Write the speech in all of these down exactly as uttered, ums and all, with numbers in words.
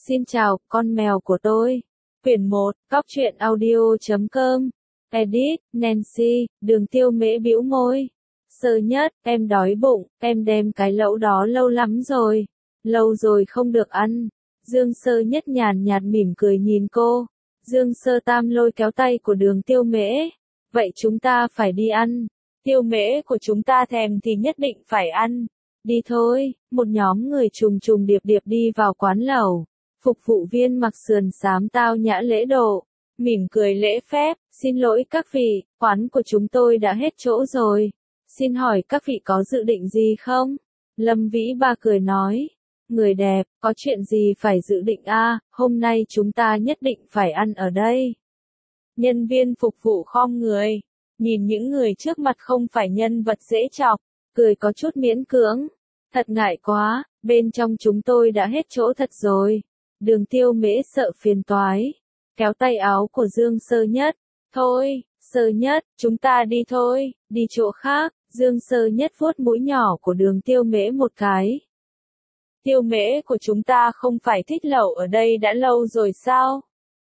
Xin chào, con mèo của tôi. Quyển một, Cóc truyện audio chấm com. Edit, Nancy, Đường Tiêu Mễ bĩu môi. Sơ Nhất, em đói bụng, em đem cái lẩu đó lâu lắm rồi. Lâu rồi không được ăn. Dương Sơ Nhất nhàn nhạt mỉm cười nhìn cô. Dương Sơ Tam lôi kéo tay của Đường Tiêu Mễ. Vậy chúng ta phải đi ăn. Tiêu Mễ của chúng ta thèm thì nhất định phải ăn. Đi thôi, một nhóm người trùng trùng điệp điệp đi vào quán lẩu. Phục vụ viên mặc sườn xám tao nhã lễ độ, mỉm cười lễ phép, xin lỗi các vị, quán của chúng tôi đã hết chỗ rồi. Xin hỏi các vị có dự định gì không? Lâm Vĩ Ba cười nói, người đẹp, có chuyện gì phải dự định a? À, hôm nay chúng ta nhất định phải ăn ở đây. Nhân viên phục vụ khom người, nhìn những người trước mặt không phải nhân vật dễ chọc, cười có chút miễn cưỡng. Thật ngại quá, bên trong chúng tôi đã hết chỗ thật rồi. Đường Tiêu Mễ sợ phiền toái, kéo tay áo của Dương Sơ Nhất. Thôi, Sơ Nhất, chúng ta đi thôi, đi chỗ khác. Dương Sơ Nhất vuốt mũi nhỏ của Đường Tiêu Mễ một cái. Tiêu Mễ của chúng ta không phải thích lẩu ở đây đã lâu rồi sao?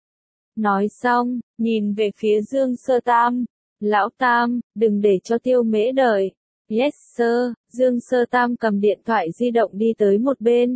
Nói xong, nhìn về phía Dương Sơ Tam. Lão Tam, đừng để cho Tiêu Mễ đợi. Yes sir, Dương Sơ Tam cầm điện thoại di động đi tới một bên.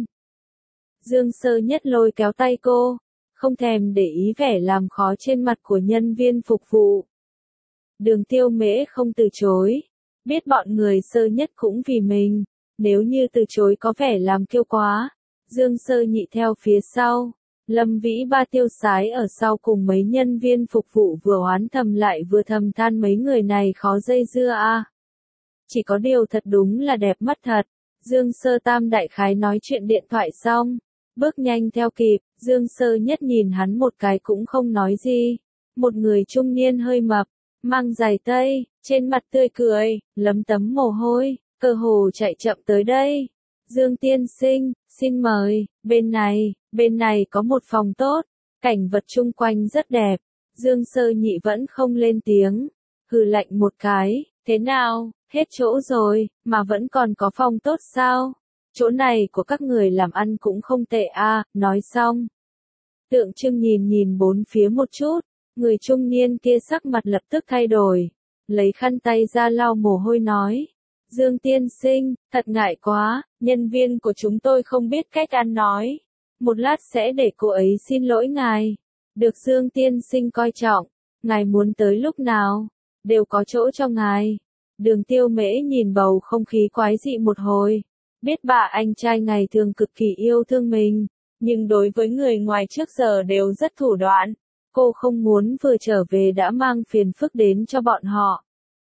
Dương Sơ Nhất lôi kéo tay cô, không thèm để ý vẻ làm khó trên mặt của nhân viên phục vụ. Đường Tiêu Mễ không từ chối, biết bọn người Sơ Nhất cũng vì mình, nếu như từ chối có vẻ làm kiêu quá. Dương Sơ Nhị theo phía sau, Lâm Vĩ Ba tiêu sái ở sau cùng mấy nhân viên phục vụ vừa oán thầm lại vừa thầm than mấy người này khó dây dưa a. À. Chỉ có điều thật đúng là đẹp mắt thật. Dương Sơ Tam đại khái nói chuyện điện thoại xong, bước nhanh theo kịp. Dương Sơ Nhất nhìn hắn một cái cũng không nói gì. Một người trung niên hơi mập, mang giày tây, trên mặt tươi cười, lấm tấm mồ hôi, cơ hồ chạy chậm tới đây. Dương tiên sinh, xin mời, bên này, bên này có một phòng tốt, cảnh vật chung quanh rất đẹp. Dương Sơ Nhị vẫn không lên tiếng, hừ lạnh một cái, thế nào, hết chỗ rồi, mà vẫn còn có phòng tốt sao? Chỗ này của các người làm ăn cũng không tệ a. À, nói xong. Tượng Trưng nhìn nhìn bốn phía một chút, người trung niên kia sắc mặt lập tức thay đổi, lấy khăn tay ra lau mồ hôi nói. Dương tiên sinh, thật ngại quá, nhân viên của chúng tôi không biết cách ăn nói. Một lát sẽ để cô ấy xin lỗi ngài. Được Dương tiên sinh coi trọng, ngài muốn tới lúc nào, đều có chỗ cho ngài. Đường Tiêu Mễ nhìn bầu không khí quái dị một hồi. Biết bà anh trai ngày thường cực kỳ yêu thương mình, nhưng đối với người ngoài trước giờ đều rất thủ đoạn. Cô không muốn vừa trở về đã mang phiền phức đến cho bọn họ.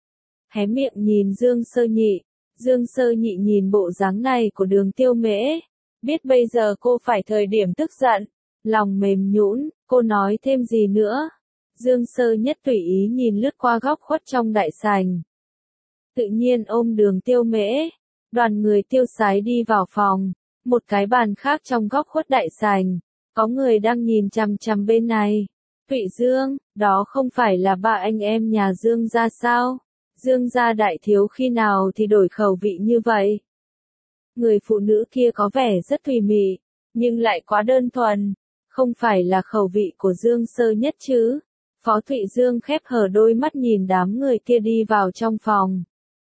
Hé miệng nhìn Dương Sơ Nhị. Dương Sơ Nhị nhìn bộ dáng này của Đường Tiêu Mễ. Biết bây giờ cô phải thời điểm tức giận. Lòng mềm nhũn, cô nói thêm gì nữa. Dương Sơ Nhất tùy ý nhìn lướt qua góc khuất trong đại sảnh. Tự nhiên ôm Đường Tiêu Mễ. Đoàn người tiêu sái đi vào phòng. Một cái bàn khác trong góc khuất đại sảnh. Có người đang nhìn chằm chằm bên này. Thụy Dương, đó không phải là ba anh em nhà Dương gia sao? Dương gia đại thiếu khi nào thì đổi khẩu vị như vậy? Người phụ nữ kia có vẻ rất tùy mị, nhưng lại quá đơn thuần. Không phải là khẩu vị của Dương Sơ Nhất chứ? Phó Thụy Dương khép hờ đôi mắt nhìn đám người kia đi vào trong phòng.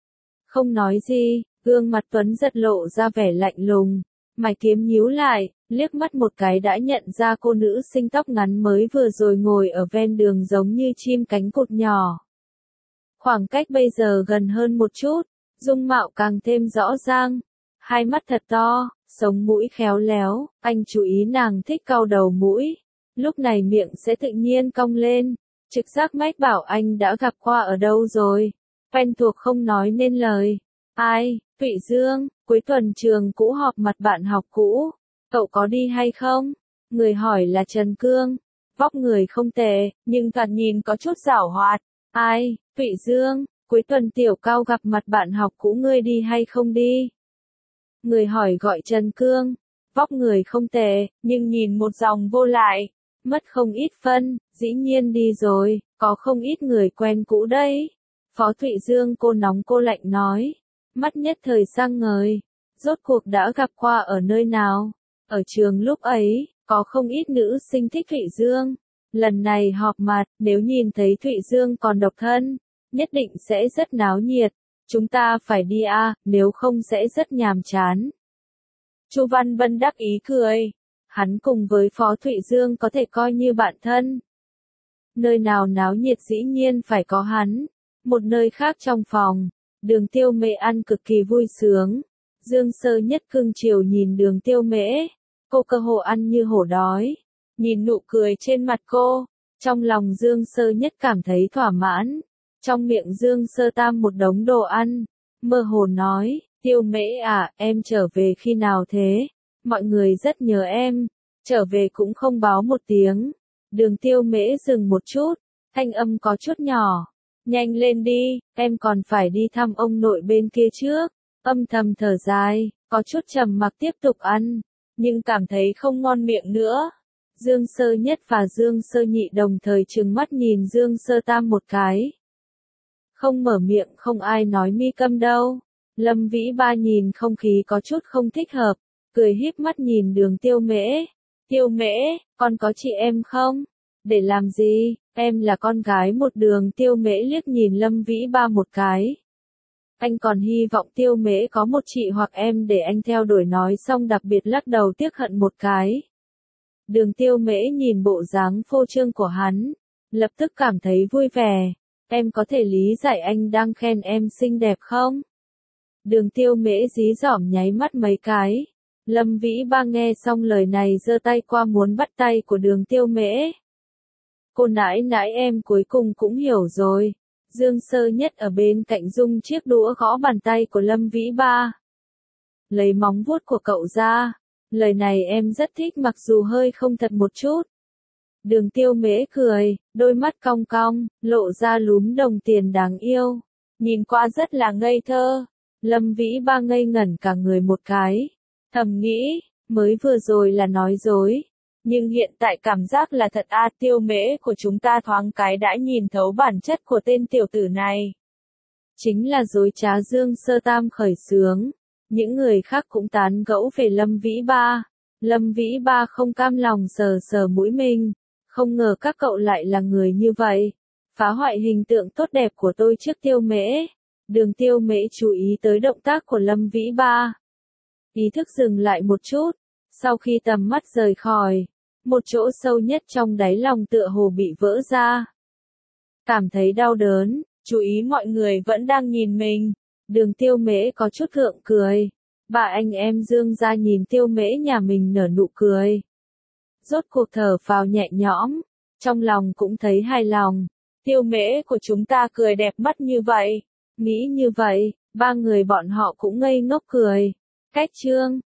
Không nói gì, gương mặt Tuấn giật lộ ra vẻ lạnh lùng, mày kiếm nhíu lại, liếc mắt một cái đã nhận ra cô nữ sinh tóc ngắn mới vừa rồi ngồi ở ven đường giống như chim cánh cụt nhỏ. Khoảng cách bây giờ gần hơn một chút, dung mạo càng thêm rõ ràng, hai mắt thật to, sống mũi khéo léo, anh chú ý nàng thích cau đầu mũi, lúc này miệng sẽ tự nhiên cong lên, trực giác mách bảo anh đã gặp qua ở đâu rồi, quen thuộc không nói nên lời. Ai, Thụy Dương, cuối tuần trường cũ họp mặt bạn học cũ, cậu có đi hay không? Người hỏi là Trần Cương, vóc người không tệ, nhưng thoạt nhìn có chút giảo hoạt. Ai, Thụy Dương, cuối tuần tiểu cao gặp mặt bạn học cũ ngươi đi hay không đi? Người hỏi gọi Trần Cương, vóc người không tệ, nhưng nhìn một dòng vô lại, mất không ít phân, dĩ nhiên đi rồi, có không ít người quen cũ đấy. Phó Thụy Dương cô nóng cô lạnh nói, mắt nhất thời sang ngời, rốt cuộc đã gặp qua ở nơi nào? Ở trường lúc ấy, Có không ít nữ sinh thích Thụy Dương. Lần này họp mặt, nếu nhìn thấy Thụy Dương còn độc thân, nhất định sẽ rất náo nhiệt. Chúng ta phải đi à, nếu không sẽ rất nhàm chán. Chu Văn Bân đắc ý cười. Hắn cùng với Phó Thụy Dương có thể coi như bạn thân. Nơi nào náo nhiệt dĩ nhiên phải có hắn. Một nơi khác trong phòng, Đường Tiêu Mễ ăn cực kỳ vui sướng. Dương Sơ Nhất cưng chiều nhìn Đường Tiêu Mễ. Cô cơ hồ ăn như hổ đói. Nhìn nụ cười trên mặt cô, trong lòng Dương Sơ Nhất cảm thấy thỏa mãn. Trong miệng Dương Sơ Tam một đống đồ ăn, mơ hồ nói, Tiêu Mễ à, em trở về khi nào thế? Mọi người rất nhớ em, trở về cũng không báo một tiếng. Đường Tiêu Mễ dừng một chút, thanh âm có chút nhỏ. Nhanh lên đi, em còn phải đi thăm ông nội bên kia trước. Âm thầm thở dài, có chút trầm mặc tiếp tục ăn, nhưng cảm thấy không ngon miệng nữa. Dương Sơ Nhất và Dương Sơ Nhị đồng thời trừng mắt nhìn Dương Sơ Tam một cái. Không mở miệng không ai nói mi câm đâu. Lâm Vĩ Ba nhìn không khí có chút không thích hợp, cười híp mắt nhìn Đường Tiêu Mễ. Tiêu Mễ, con có chị em không? Để làm gì? Em là con gái một Đường Tiêu Mễ liếc nhìn Lâm Vĩ Ba một cái. Anh còn hy vọng Tiêu Mễ có một chị hoặc em để anh theo đuổi nói xong đặc biệt lắc đầu tiếc hận một cái. Đường Tiêu Mễ nhìn bộ dáng phô trương của hắn, lập tức cảm thấy vui vẻ. Em có thể lý giải anh đang khen em xinh đẹp không? Đường Tiêu Mễ dí dỏm nháy mắt mấy cái. Lâm Vĩ Ba nghe xong lời này giơ tay qua muốn bắt tay của Đường Tiêu Mễ. Cô nãi nãi em cuối cùng cũng hiểu rồi. Dương Sơ Nhất ở bên cạnh dung chiếc đũa gõ bàn tay của Lâm Vĩ Ba. Lấy móng vuốt của cậu ra. Lời này em rất thích mặc dù hơi không thật một chút. Đường Tiêu Mễ cười, đôi mắt cong cong, lộ ra lúm đồng tiền đáng yêu. Nhìn qua rất là ngây thơ. Lâm Vĩ Ba ngây ngẩn cả người một cái. Thầm nghĩ, mới vừa rồi là nói dối. Nhưng hiện tại cảm giác là thật a. Tiêu Mễ của chúng ta thoáng cái đã nhìn thấu bản chất của tên tiểu tử này. Chính là dối trá. Dương Sơ Tam khởi xướng. Những người khác cũng tán gẫu về Lâm Vĩ Ba. Lâm Vĩ Ba không cam lòng sờ sờ mũi mình. Không ngờ các cậu lại là người như vậy. Phá hoại hình tượng tốt đẹp của tôi trước Tiêu Mễ. Đường Tiêu Mễ chú ý tới động tác của Lâm Vĩ Ba. Ý thức dừng lại một chút. Sau khi tầm mắt rời khỏi, một chỗ sâu nhất trong đáy lòng tựa hồ bị vỡ ra. Cảm thấy đau đớn, chú ý mọi người vẫn đang nhìn mình. Đường Tiêu Mễ có chút gượng cười. Bà anh em Dương ra nhìn Tiêu Mễ nhà mình nở nụ cười. Rốt cuộc thở phào nhẹ nhõm, trong lòng cũng thấy hài lòng. Tiêu Mễ của chúng ta cười đẹp mắt như vậy. Nghĩ như vậy, ba người bọn họ cũng ngây ngốc cười. Cách chương